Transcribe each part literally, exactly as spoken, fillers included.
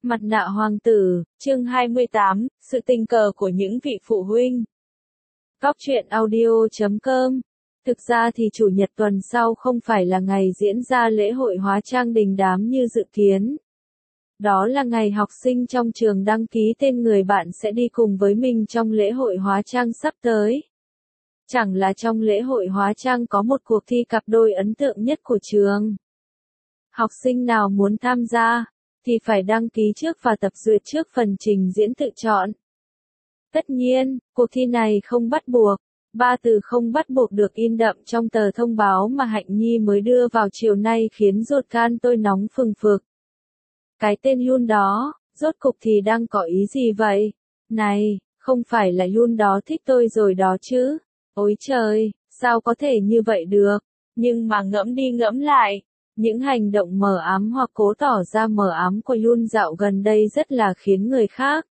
Mặt nạ hoàng tử, chương hai mươi tám, sự tình cờ của những vị phụ huynh. Góc truyện audio chấm com. Thực ra thì chủ nhật tuần sau không phải là ngày diễn ra lễ hội hóa trang đình đám như dự kiến. Đó là ngày học sinh trong trường đăng ký tên người bạn sẽ đi cùng với mình trong lễ hội hóa trang sắp tới. Chẳng là trong lễ hội hóa trang có một cuộc thi cặp đôi ấn tượng nhất của trường. Học sinh nào muốn tham gia thì phải đăng ký trước và tập duyệt trước phần trình diễn tự chọn. Tất nhiên, cuộc thi này không bắt buộc. Ba từ không bắt buộc được in đậm trong tờ thông báo mà Hạnh Nhi mới đưa vào chiều nay khiến ruột gan tôi nóng phừng phực. Cái tên Yun đó, rốt cục thì đang có ý gì vậy? Này, không phải là Yun đó thích tôi rồi đó chứ? Ôi trời, sao có thể như vậy được? Nhưng mà ngẫm đi ngẫm lại, những hành động mờ ám hoặc cố tỏ ra mờ ám của Yun dạo gần đây rất là khiến người khác.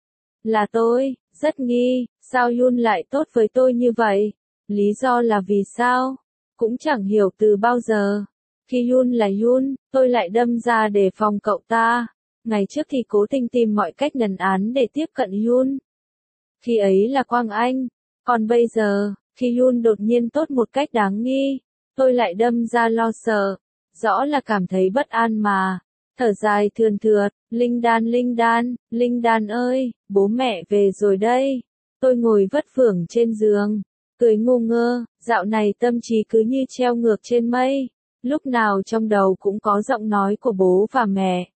Là tôi, rất nghi, sao Yun lại tốt với tôi như vậy? Lý do là vì sao? Cũng chẳng hiểu từ bao giờ. Khi Yun là Yun, tôi lại đâm ra đề phòng cậu ta. Ngày trước thì cố tình tìm mọi cách nần án để tiếp cận Yun. Khi ấy là Quang Anh. Còn bây giờ, khi Yun đột nhiên tốt một cách đáng nghi, tôi lại đâm ra lo sợ. Rõ là cảm thấy bất an mà. Thở dài thườn thượt, Linh Đan Linh Đan, Linh Đan ơi, bố mẹ về rồi đây. Tôi ngồi vất vưởng trên giường, cười ngu ngơ, dạo này tâm trí cứ như treo ngược trên mây. Lúc nào trong đầu cũng có giọng nói của bố và mẹ.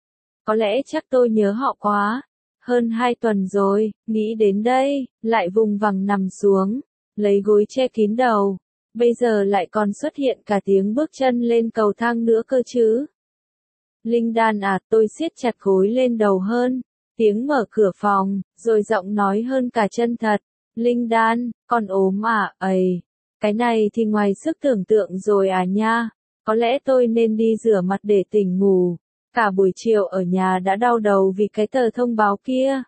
Có lẽ chắc tôi nhớ họ quá. Hơn hai tuần rồi, nghĩ đến đây, lại vùng vằng nằm xuống, lấy gối che kín đầu. Bây giờ lại còn xuất hiện cả tiếng bước chân lên cầu thang nữa cơ chứ. Linh Đan à, tôi siết chặt gối lên đầu hơn. Tiếng mở cửa phòng, rồi giọng nói hơn cả chân thật. Linh Đan, con ốm à, ầy. Cái này thì ngoài sức tưởng tượng rồi à nha. Có lẽ tôi nên đi rửa mặt để tỉnh ngủ. Cả buổi chiều ở nhà đã đau đầu vì cái tờ thông báo kia.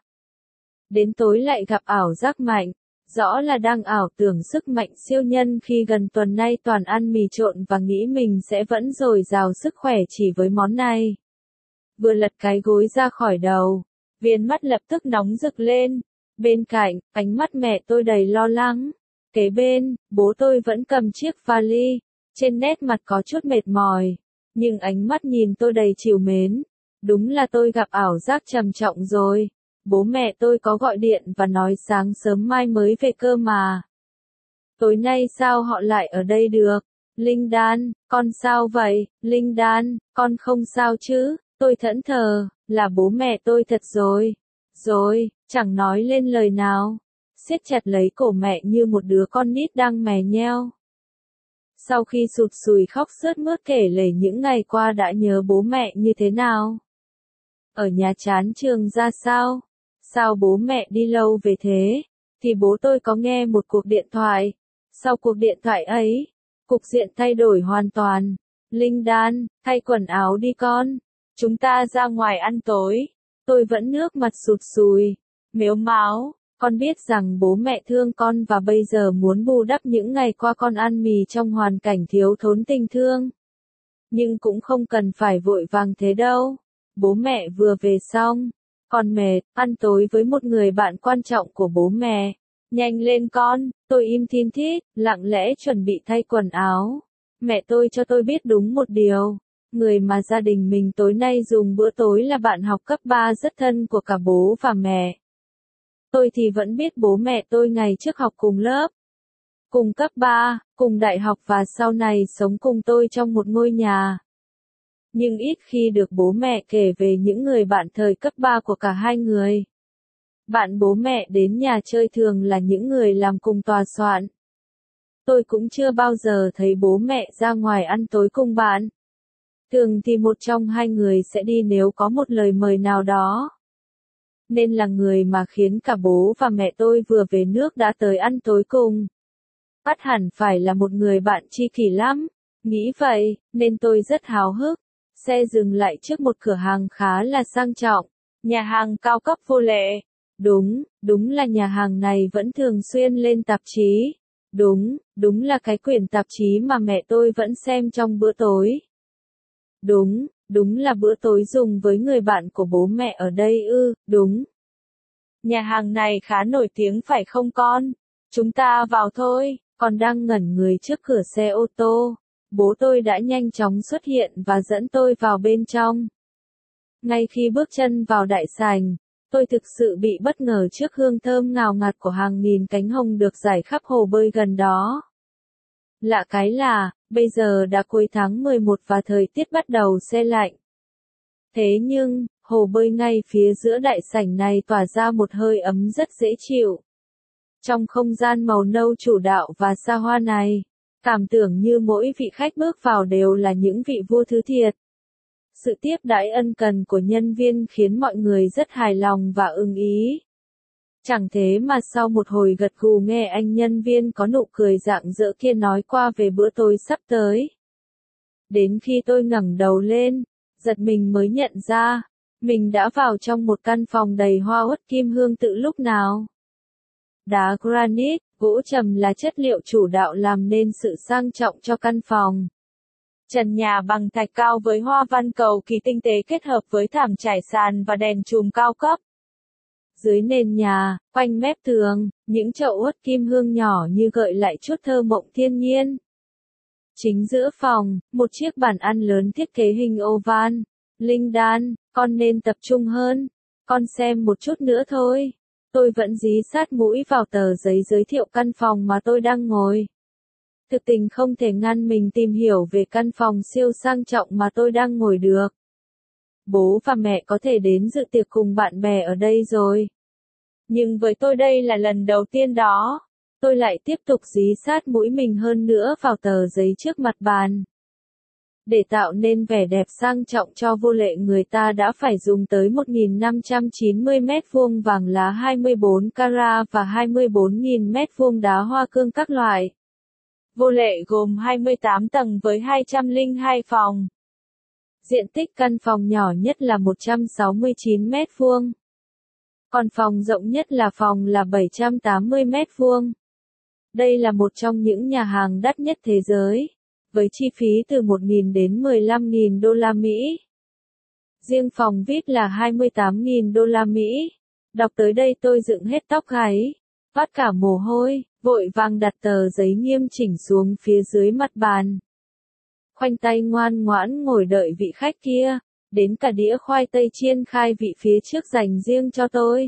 Đến tối lại gặp ảo giác mạnh. Rõ là đang ảo tưởng sức mạnh siêu nhân khi gần tuần nay toàn ăn mì trộn và nghĩ mình sẽ vẫn dồi dào sức khỏe chỉ với món này. Vừa lật cái gối ra khỏi đầu, viền mắt lập tức nóng rực lên. Bên cạnh, ánh mắt mẹ tôi đầy lo lắng. Kế bên, bố tôi vẫn cầm chiếc vali, trên nét mặt có chút mệt mỏi, nhưng ánh mắt nhìn tôi đầy trìu mến. Đúng là tôi gặp ảo giác trầm trọng rồi. Bố mẹ tôi có gọi điện và nói sáng sớm mai mới về cơ mà. Tối nay sao họ lại ở đây được? Linh Đan, con sao vậy? Linh Đan, con không sao chứ? Tôi thẫn thờ, là bố mẹ tôi thật rồi. Rồi, chẳng nói lên lời nào. Siết chặt lấy cổ mẹ như một đứa con nít đang mè nheo. Sau khi sụt sùi khóc sướt mướt kể lể những ngày qua đã nhớ bố mẹ như thế nào? Ở nhà chán trường ra sao? Sao bố mẹ đi lâu về thế? Thì bố tôi có nghe một cuộc điện thoại. Sau cuộc điện thoại ấy, cục diện thay đổi hoàn toàn. Linh Đan, thay quần áo đi con. Chúng ta ra ngoài ăn tối. Tôi vẫn nước mặt sụt sùi, mếu máo. Con biết rằng bố mẹ thương con và bây giờ muốn bù đắp những ngày qua con ăn mì trong hoàn cảnh thiếu thốn tình thương. Nhưng cũng không cần phải vội vàng thế đâu. Bố mẹ vừa về xong. Con mệt, ăn tối với một người bạn quan trọng của bố mẹ. Nhanh lên con, tôi im thin thít, lặng lẽ chuẩn bị thay quần áo. Mẹ tôi cho tôi biết đúng một điều. Người mà gia đình mình tối nay dùng bữa tối là bạn học cấp ba rất thân của cả bố và mẹ. Tôi thì vẫn biết bố mẹ tôi ngày trước học cùng lớp, cùng cấp ba, cùng đại học và sau này sống cùng tôi trong một ngôi nhà. Nhưng ít khi được bố mẹ kể về những người bạn thời cấp ba của cả hai người. Bạn bố mẹ đến nhà chơi thường là những người làm cùng tòa soạn. Tôi cũng chưa bao giờ thấy bố mẹ ra ngoài ăn tối cùng bạn. Thường thì một trong hai người sẽ đi nếu có một lời mời nào đó. Nên là người mà khiến cả bố và mẹ tôi vừa về nước đã tới ăn tối cùng. Bắt hẳn phải là một người bạn tri kỷ lắm. Nghĩ vậy, nên tôi rất háo hức. Xe dừng lại trước một cửa hàng khá là sang trọng. Nhà hàng cao cấp vô lệ. Đúng, đúng là nhà hàng này vẫn thường xuyên lên tạp chí. Đúng, đúng là cái quyển tạp chí mà mẹ tôi vẫn xem trong bữa tối. Đúng, Đúng là bữa tối dùng với người bạn của bố mẹ ở đây ư, đúng. Nhà hàng này khá nổi tiếng phải không con? Chúng ta vào thôi, con đang ngẩn người trước cửa xe ô tô. Bố tôi đã nhanh chóng xuất hiện và dẫn tôi vào bên trong. Ngay khi bước chân vào đại sảnh, tôi thực sự bị bất ngờ trước hương thơm ngào ngạt của hàng nghìn cánh hồng được rải khắp hồ bơi gần đó. Lạ cái là, bây giờ đã cuối tháng mười một và thời tiết bắt đầu se lạnh. Thế nhưng, hồ bơi ngay phía giữa đại sảnh này tỏa ra một hơi ấm rất dễ chịu. Trong không gian màu nâu chủ đạo và xa hoa này, cảm tưởng như mỗi vị khách bước vào đều là những vị vua thứ thiệt. Sự tiếp đãi ân cần của nhân viên khiến mọi người rất hài lòng và ưng ý. Chẳng thế mà sau một hồi gật gù nghe anh nhân viên có nụ cười rạng rỡ kia nói qua về bữa tối sắp tới. Đến khi tôi ngẩng đầu lên, giật mình mới nhận ra, mình đã vào trong một căn phòng đầy hoa uất kim hương tự lúc nào. Đá granite, gỗ trầm là chất liệu chủ đạo làm nên sự sang trọng cho căn phòng. Trần nhà bằng thạch cao với hoa văn cầu kỳ tinh tế kết hợp với thảm trải sàn và đèn chùm cao cấp. Dưới nền nhà, quanh mép tường, những chậu uất kim hương nhỏ như gợi lại chút thơ mộng thiên nhiên. Chính giữa phòng, một chiếc bàn ăn lớn thiết kế hình oval. Linh Đan, con nên tập trung hơn. Con xem một chút nữa thôi. Tôi vẫn dí sát mũi vào tờ giấy giới thiệu căn phòng mà tôi đang ngồi. Thực tình không thể ngăn mình tìm hiểu về căn phòng siêu sang trọng mà tôi đang ngồi được. Bố và mẹ có thể đến dự tiệc cùng bạn bè ở đây rồi. Nhưng với tôi đây là lần đầu tiên đó. Tôi lại tiếp tục dí sát mũi mình hơn nữa vào tờ giấy trước mặt bàn. Để tạo nên vẻ đẹp sang trọng cho vô lệ người ta đã phải dùng tới một nghìn năm trăm chín mươi mét vuông vàng lá hai mươi bốn carat và hai mươi bốn nghìn mét vuông đá hoa cương các loại. Vô lệ gồm hai mươi tám tầng với hai trăm lẻ hai phòng. Diện tích căn phòng nhỏ nhất là một trăm sáu mươi chín mét vuông. Còn phòng rộng nhất là phòng là bảy trăm tám mươi mét vuông. Đây là một trong những nhà hàng đắt nhất thế giới, với chi phí từ một nghìn đến mười lăm nghìn đô la Mỹ. Riêng phòng vi ai pi là hai mươi tám nghìn đô la Mỹ. Đọc tới đây tôi dựng hết tóc gáy, vắt cả mồ hôi, vội vàng đặt tờ giấy nghiêm chỉnh xuống phía dưới mặt bàn. Khoanh tay ngoan ngoãn ngồi đợi vị khách kia, đến cả đĩa khoai tây chiên khai vị phía trước dành riêng cho tôi.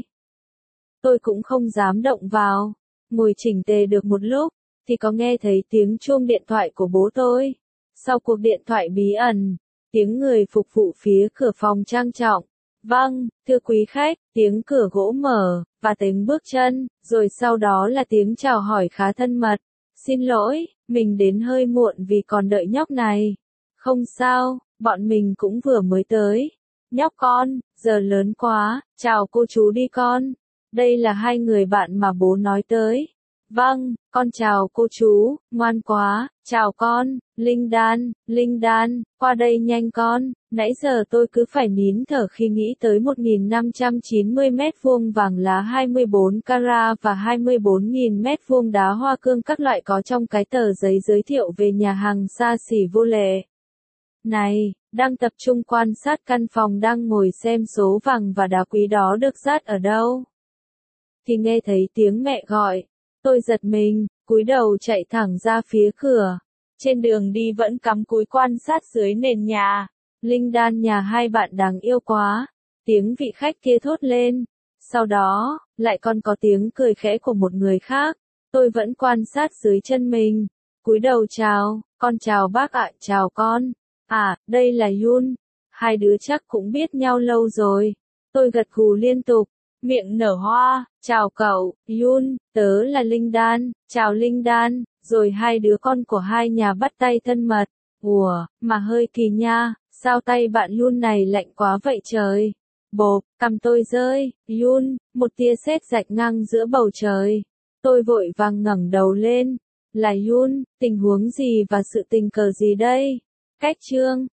Tôi cũng không dám động vào, ngồi chỉnh tề được một lúc, thì có nghe thấy tiếng chuông điện thoại của bố tôi. Sau cuộc điện thoại bí ẩn, tiếng người phục vụ phía cửa phòng trang trọng. Vâng, thưa quý khách, tiếng cửa gỗ mở, và tiếng bước chân, rồi sau đó là tiếng chào hỏi khá thân mật. Xin lỗi, mình đến hơi muộn vì còn đợi nhóc này. Không sao, bọn mình cũng vừa mới tới. Nhóc con, giờ lớn quá, chào cô chú đi con. Đây là hai người bạn mà bố nói tới. Vâng, con chào cô chú, ngoan quá, chào con, Linh Đan, Linh Đan, qua đây nhanh con, nãy giờ tôi cứ phải nín thở khi nghĩ tới một nghìn năm trăm chín mươi mét vuông vàng lá hai mươi bốn carat và hai mươi bốn nghìn mét vuông đá hoa cương các loại có trong cái tờ giấy giới thiệu về nhà hàng xa xỉ vô lệ. Này, đang tập trung quan sát căn phòng đang ngồi xem số vàng và đá quý đó được dát ở đâu. Thì nghe thấy tiếng mẹ gọi. Tôi giật mình, cúi đầu chạy thẳng ra phía cửa. Trên đường đi vẫn cắm cúi quan sát dưới nền nhà. Linh Đan nhà hai bạn đáng yêu quá. Tiếng vị khách kia thốt lên. Sau đó, lại còn có tiếng cười khẽ của một người khác. Tôi vẫn quan sát dưới chân mình. Cúi đầu chào, con chào bác ạ, chào con. À, đây là Yun. Hai đứa chắc cũng biết nhau lâu rồi. Tôi gật gù liên tục. Miệng nở hoa, chào cậu, Yun, tớ là Linh Đan, chào Linh Đan, rồi hai đứa con của hai nhà bắt tay thân mật. Ủa, mà hơi kỳ nha, sao tay bạn Yun này lạnh quá vậy trời? Bộp, cầm tôi rơi, Yun, một tia sét rạch ngang giữa bầu trời. Tôi vội vàng ngẩng đầu lên. Là Yun, tình huống gì và sự tình cờ gì đây? Cách chương